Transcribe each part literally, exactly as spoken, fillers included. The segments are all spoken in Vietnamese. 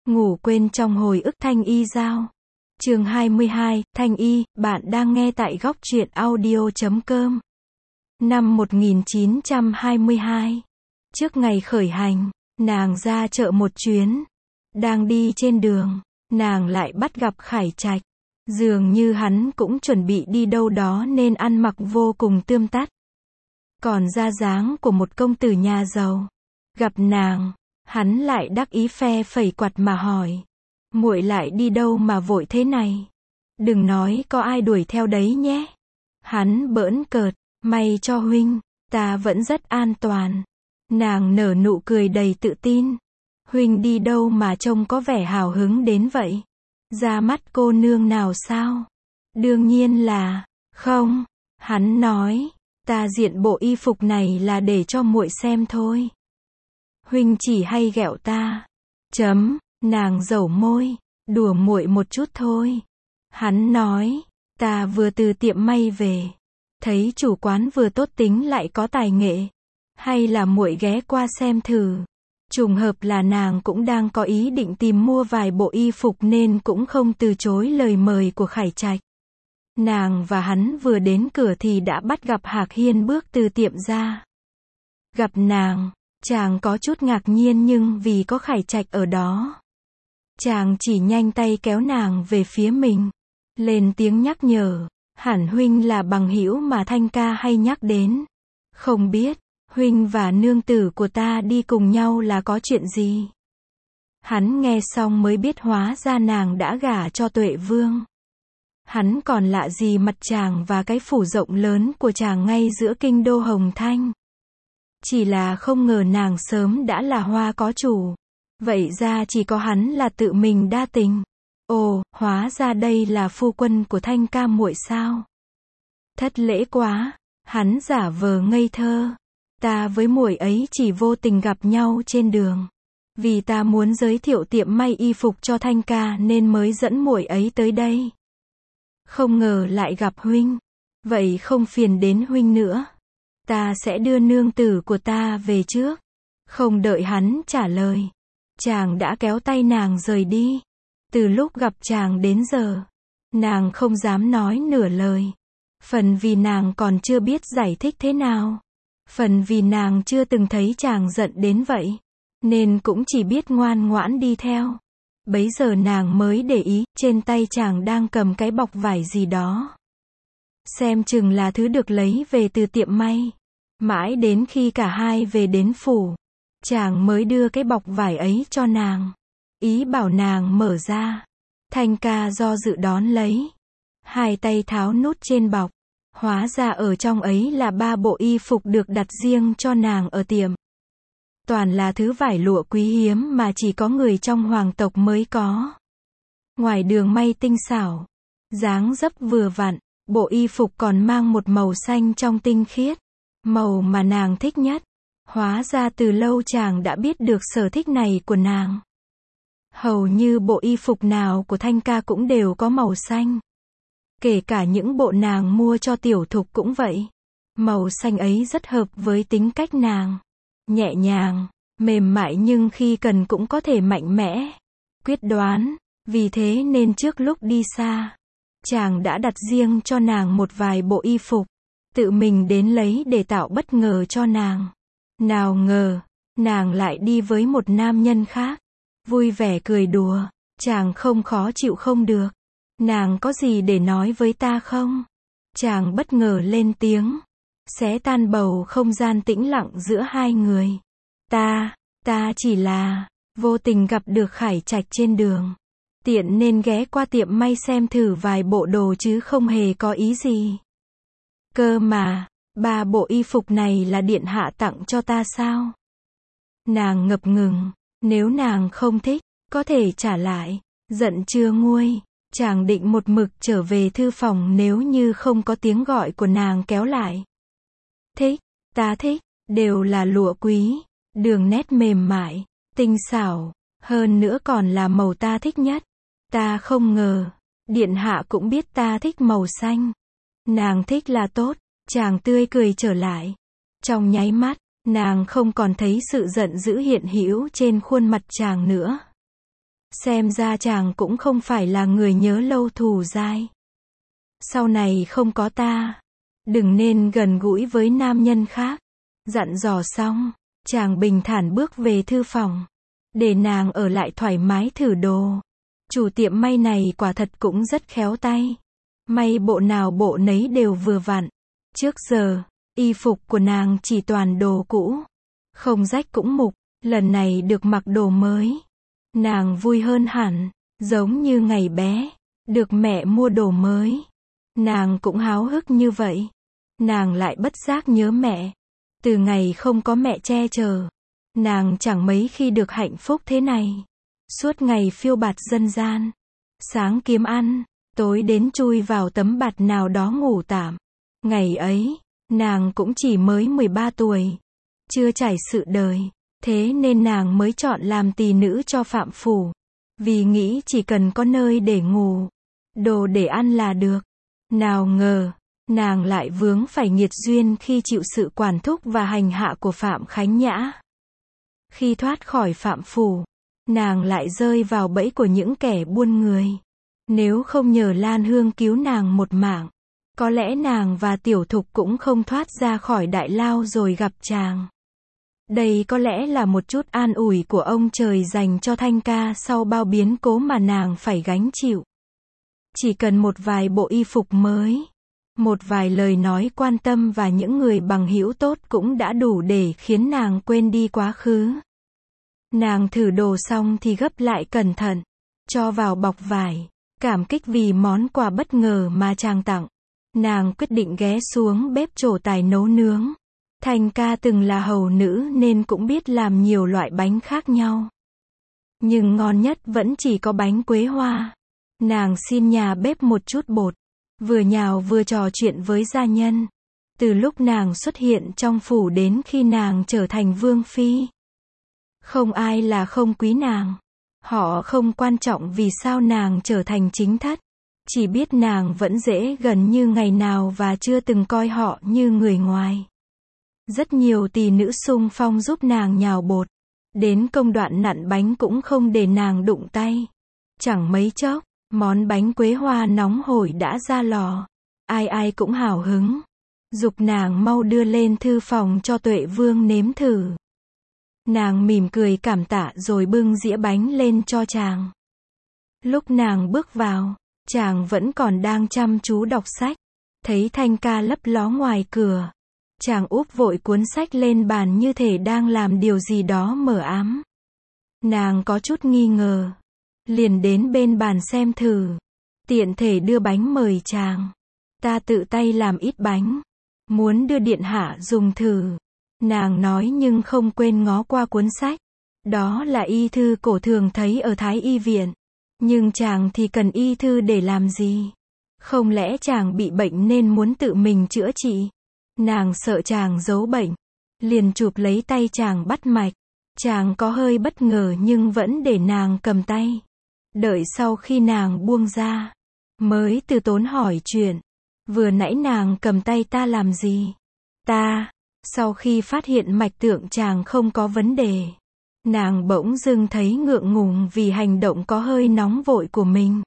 Ngủ quên trong hồi ức Thanh Y Giao. Chương hai mươi hai, Thanh Y, bạn đang nghe tại góc truyện audio chấm com. Năm một nghìn chín trăm hai mươi hai. Trước ngày khởi hành, nàng ra chợ một chuyến. Đang đi trên đường, nàng lại bắt gặp Khải Trạch. Dường như hắn cũng chuẩn bị đi đâu đó nên ăn mặc vô cùng tươm tất. Còn ra dáng của một công tử nhà giàu. Gặp nàng, hắn lại đắc ý phe phẩy quạt mà hỏi: "Muội lại đi đâu mà vội thế này? Đừng nói có ai đuổi theo đấy nhé." Hắn bỡn cợt: "May cho huynh, ta vẫn rất an toàn." Nàng nở nụ cười đầy tự tin: "Huynh đi đâu mà trông có vẻ hào hứng đến vậy? Ra mắt cô nương nào sao?" "Đương nhiên là không." Hắn nói: "Ta diện bộ y phục này là để cho muội xem thôi. Huynh chỉ hay ghẹo ta." Chấm, nàng dẩu môi: "Đùa muội một chút thôi." Hắn nói: "Ta vừa từ tiệm may về, thấy chủ quán vừa tốt tính lại có tài nghệ, hay là muội ghé qua xem thử." Trùng hợp là nàng cũng đang có ý định tìm mua vài bộ y phục nên cũng không từ chối lời mời của Khải Trạch. Nàng và hắn vừa đến cửa thì đã bắt gặp Hạc Hiên bước từ tiệm ra. Gặp nàng, chàng có chút ngạc nhiên nhưng vì có Khải Trạch ở đó, chàng chỉ nhanh tay kéo nàng về phía mình, lên tiếng nhắc nhở: "Hẳn huynh là bằng hữu mà Thanh ca hay nhắc đến. Không biết, huynh và nương tử của ta đi cùng nhau là có chuyện gì?" Hắn nghe xong mới biết hóa ra nàng đã gả cho Tuệ Vương. Hắn còn lạ gì mặt chàng và cái phủ rộng lớn của chàng ngay giữa kinh đô Hồng Thanh. Chỉ là không ngờ nàng sớm đã là hoa có chủ. Vậy ra chỉ có hắn là tự mình đa tình. Ồ, hóa ra đây là phu quân của Thanh ca muội sao? Thất lễ quá. Hắn giả vờ ngây thơ: "Ta với muội ấy chỉ vô tình gặp nhau trên đường. Vì ta muốn giới thiệu tiệm may y phục cho Thanh ca nên mới dẫn muội ấy tới đây. Không ngờ lại gặp huynh. Vậy không phiền đến huynh nữa. Ta sẽ đưa nương tử của ta về trước." Không đợi hắn trả lời, chàng đã kéo tay nàng rời đi. Từ lúc gặp chàng đến giờ, nàng không dám nói nửa lời. Phần vì nàng còn chưa biết giải thích thế nào, phần vì nàng chưa từng thấy chàng giận đến vậy, nên cũng chỉ biết ngoan ngoãn đi theo. Bấy giờ nàng mới để ý, trên tay chàng đang cầm cái bọc vải gì đó. Xem chừng là thứ được lấy về từ tiệm may. Mãi đến khi cả hai về đến phủ, chàng mới đưa cái bọc vải ấy cho nàng, ý bảo nàng mở ra. Thanh ca do dự đón lấy, hai tay tháo nút trên bọc. Hóa ra ở trong ấy là ba bộ y phục được đặt riêng cho nàng ở tiệm. Toàn là thứ vải lụa quý hiếm mà chỉ có người trong hoàng tộc mới có. Ngoài đường may tinh xảo, dáng dấp vừa vặn, bộ y phục còn mang một màu xanh trong tinh khiết, màu mà nàng thích nhất. Hóa ra từ lâu chàng đã biết được sở thích này của nàng. Hầu như bộ y phục nào của Thanh ca cũng đều có màu xanh. Kể cả những bộ nàng mua cho Tiểu Thục cũng vậy. Màu xanh ấy rất hợp với tính cách nàng. Nhẹ nhàng, mềm mại nhưng khi cần cũng có thể mạnh mẽ, quyết đoán. Vì thế nên trước lúc đi xa, chàng đã đặt riêng cho nàng một vài bộ y phục, tự mình đến lấy để tạo bất ngờ cho nàng. Nào ngờ, nàng lại đi với một nam nhân khác. Vui vẻ cười đùa, chàng không khó chịu không được. "Nàng có gì để nói với ta không?" Chàng bất ngờ lên tiếng, xé tan bầu không gian tĩnh lặng giữa hai người. Ta, ta chỉ là vô tình gặp được Khải Trạch trên đường, tiện nên ghé qua tiệm may xem thử vài bộ đồ chứ không hề có ý gì." "Cơ mà, ba bộ y phục này là điện hạ tặng cho ta sao?" Nàng ngập ngừng, nếu nàng không thích, có thể trả lại. Giận chưa nguôi, chàng định một mực trở về thư phòng nếu như không có tiếng gọi của nàng kéo lại. "Thích, ta thích, đều là lụa quý, đường nét mềm mại, tinh xảo, hơn nữa còn là màu ta thích nhất. Ta không ngờ, điện hạ cũng biết ta thích màu xanh." Nàng thích là tốt, chàng tươi cười trở lại. Trong nháy mắt, nàng không còn thấy sự giận dữ hiện hữu trên khuôn mặt chàng nữa. Xem ra chàng cũng không phải là người nhớ lâu thù dai. Sau này không có ta, đừng nên gần gũi với nam nhân khác. Dặn dò xong, chàng bình thản bước về thư phòng, để nàng ở lại thoải mái thử đồ. Chủ tiệm may này quả thật cũng rất khéo tay. May bộ nào bộ nấy đều vừa vặn. Trước giờ, y phục của nàng chỉ toàn đồ cũ, không rách cũng mục. Lần này được mặc đồ mới, nàng vui hơn hẳn, giống như ngày bé, được mẹ mua đồ mới. Nàng cũng háo hức như vậy. Nàng lại bất giác nhớ mẹ. Từ ngày không có mẹ che chở, nàng chẳng mấy khi được hạnh phúc thế này. Suốt ngày phiêu bạt dân gian, sáng kiếm ăn, tối đến chui vào tấm bạt nào đó ngủ tạm. Ngày ấy, nàng cũng chỉ mới mười ba tuổi, chưa trải sự đời, thế nên nàng mới chọn làm tỳ nữ cho Phạm Phủ, vì nghĩ chỉ cần có nơi để ngủ, đồ để ăn là được. Nào ngờ, nàng lại vướng phải nghiệt duyên khi chịu sự quản thúc và hành hạ của Phạm Khánh Nhã. Khi thoát khỏi Phạm Phủ, nàng lại rơi vào bẫy của những kẻ buôn người. Nếu không nhờ Lan Hương cứu nàng một mạng, có lẽ nàng và Tiểu Thục cũng không thoát ra khỏi đại lao rồi gặp chàng. Đây có lẽ là một chút an ủi của ông trời dành cho Thanh Ca sau bao biến cố mà nàng phải gánh chịu. Chỉ cần một vài bộ y phục mới, một vài lời nói quan tâm và những người bằng hữu tốt cũng đã đủ để khiến nàng quên đi quá khứ. Nàng thử đồ xong thì gấp lại cẩn thận, cho vào bọc vải, cảm kích vì món quà bất ngờ mà chàng tặng. Nàng quyết định ghé xuống bếp trổ tài nấu nướng. Thanh Ca từng là hầu nữ nên cũng biết làm nhiều loại bánh khác nhau. Nhưng ngon nhất vẫn chỉ có bánh quế hoa. Nàng xin nhà bếp một chút bột, vừa nhào vừa trò chuyện với gia nhân. Từ lúc nàng xuất hiện trong phủ đến khi nàng trở thành vương phi, không ai là không quý nàng. Họ không quan trọng vì sao nàng trở thành chính thất, chỉ biết nàng vẫn dễ gần như ngày nào và chưa từng coi họ như người ngoài. Rất nhiều tỳ nữ xung phong giúp nàng nhào bột, đến công đoạn nặn bánh cũng không để nàng đụng tay. Chẳng mấy chốc, món bánh quế hoa nóng hổi đã ra lò. Ai ai cũng hào hứng, giục nàng mau đưa lên thư phòng cho Tuệ Vương nếm thử. Nàng mỉm cười cảm tạ rồi bưng dĩa bánh lên cho chàng. Lúc nàng bước vào, chàng vẫn còn đang chăm chú đọc sách. Thấy Thanh Ca lấp ló ngoài cửa, chàng úp vội cuốn sách lên bàn như thể đang làm điều gì đó mờ ám. Nàng có chút nghi ngờ, liền đến bên bàn xem thử, tiện thể đưa bánh mời chàng. Ta tự tay làm ít bánh, muốn đưa điện hạ dùng thử. Nàng nói nhưng không quên ngó qua cuốn sách. Đó là y thư cổ thường thấy ở Thái Y viện. Nhưng chàng thì cần y thư để làm gì? Không lẽ chàng bị bệnh nên muốn tự mình chữa trị? Nàng sợ chàng giấu bệnh, liền chụp lấy tay chàng bắt mạch. Chàng có hơi bất ngờ nhưng vẫn để nàng cầm tay. Đợi sau khi nàng buông ra, mới từ tốn hỏi chuyện. Vừa nãy nàng cầm tay ta làm gì? Ta, sau khi phát hiện mạch tượng chàng không có vấn đề, nàng bỗng dưng thấy ngượng ngùng vì hành động có hơi nóng vội của mình.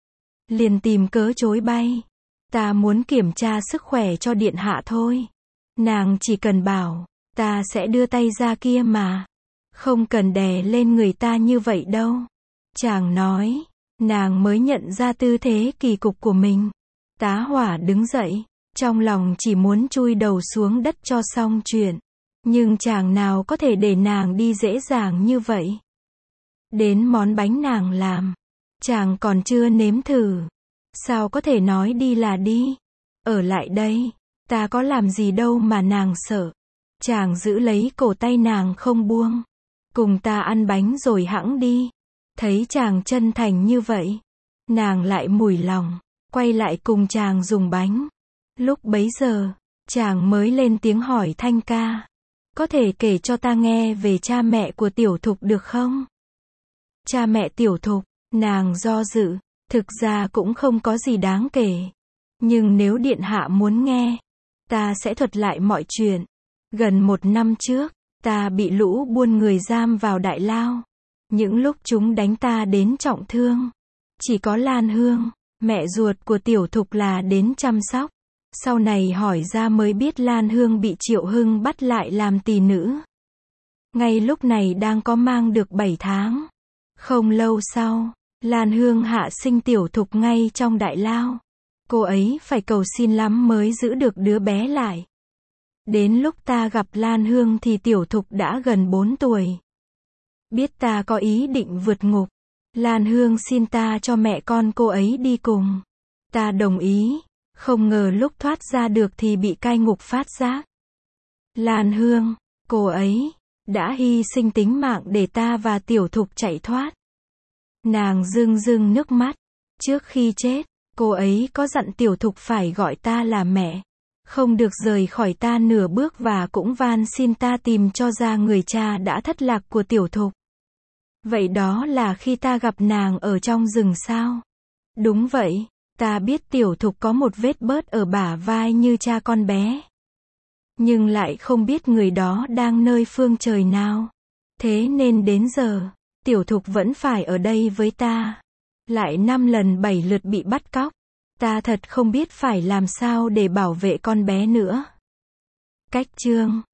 Liền tìm cớ chối bay. Ta muốn kiểm tra sức khỏe cho điện hạ thôi. Nàng chỉ cần bảo, ta sẽ đưa tay ra kia mà. Không cần đè lên người ta như vậy đâu. Chàng nói, nàng mới nhận ra tư thế kỳ cục của mình. Tá hỏa đứng dậy, trong lòng chỉ muốn chui đầu xuống đất cho xong chuyện. Nhưng chàng nào có thể để nàng đi dễ dàng như vậy. Đến món bánh nàng làm, chàng còn chưa nếm thử. Sao có thể nói đi là đi? Ở lại đây, ta có làm gì đâu mà nàng sợ. Chàng giữ lấy cổ tay nàng không buông. Cùng ta ăn bánh rồi hẵng đi. Thấy chàng chân thành như vậy, nàng lại mủi lòng, quay lại cùng chàng dùng bánh. Lúc bấy giờ, chàng mới lên tiếng hỏi Thanh Ca. Có thể kể cho ta nghe về cha mẹ của Tiểu Thục được không? Cha mẹ Tiểu Thục, nàng do dự, thực ra cũng không có gì đáng kể. Nhưng nếu điện hạ muốn nghe, ta sẽ thuật lại mọi chuyện. Gần một năm trước, ta bị lũ buôn người giam vào đại lao. Những lúc chúng đánh ta đến trọng thương, chỉ có Lan Hương, mẹ ruột của Tiểu Thục là đến chăm sóc. Sau này hỏi ra mới biết Lan Hương bị Triệu Hưng bắt lại làm tỳ nữ. Ngay lúc này đang có mang được bảy tháng. Không lâu sau, Lan Hương hạ sinh Tiểu Thục ngay trong đại lao. Cô ấy phải cầu xin lắm mới giữ được đứa bé lại. Đến lúc ta gặp Lan Hương thì Tiểu Thục đã gần bốn tuổi. Biết ta có ý định vượt ngục, Lan Hương xin ta cho mẹ con cô ấy đi cùng. Ta đồng ý, không ngờ lúc thoát ra được thì bị cai ngục phát giác. Lan Hương, cô ấy, đã hy sinh tính mạng để ta và Tiểu Thục chạy thoát. Nàng rưng rưng nước mắt. Trước khi chết, cô ấy có dặn Tiểu Thục phải gọi ta là mẹ, không được rời khỏi ta nửa bước và cũng van xin ta tìm cho ra người cha đã thất lạc của Tiểu Thục. Vậy đó là khi ta gặp nàng ở trong rừng sao? Đúng vậy, ta biết Tiểu Thục có một vết bớt ở bả vai như cha con bé. Nhưng lại không biết người đó đang nơi phương trời nào. Thế nên đến giờ, Tiểu Thục vẫn phải ở đây với ta. Lại năm lần bảy lượt bị bắt cóc. Ta thật không biết phải làm sao để bảo vệ con bé nữa. Cách chương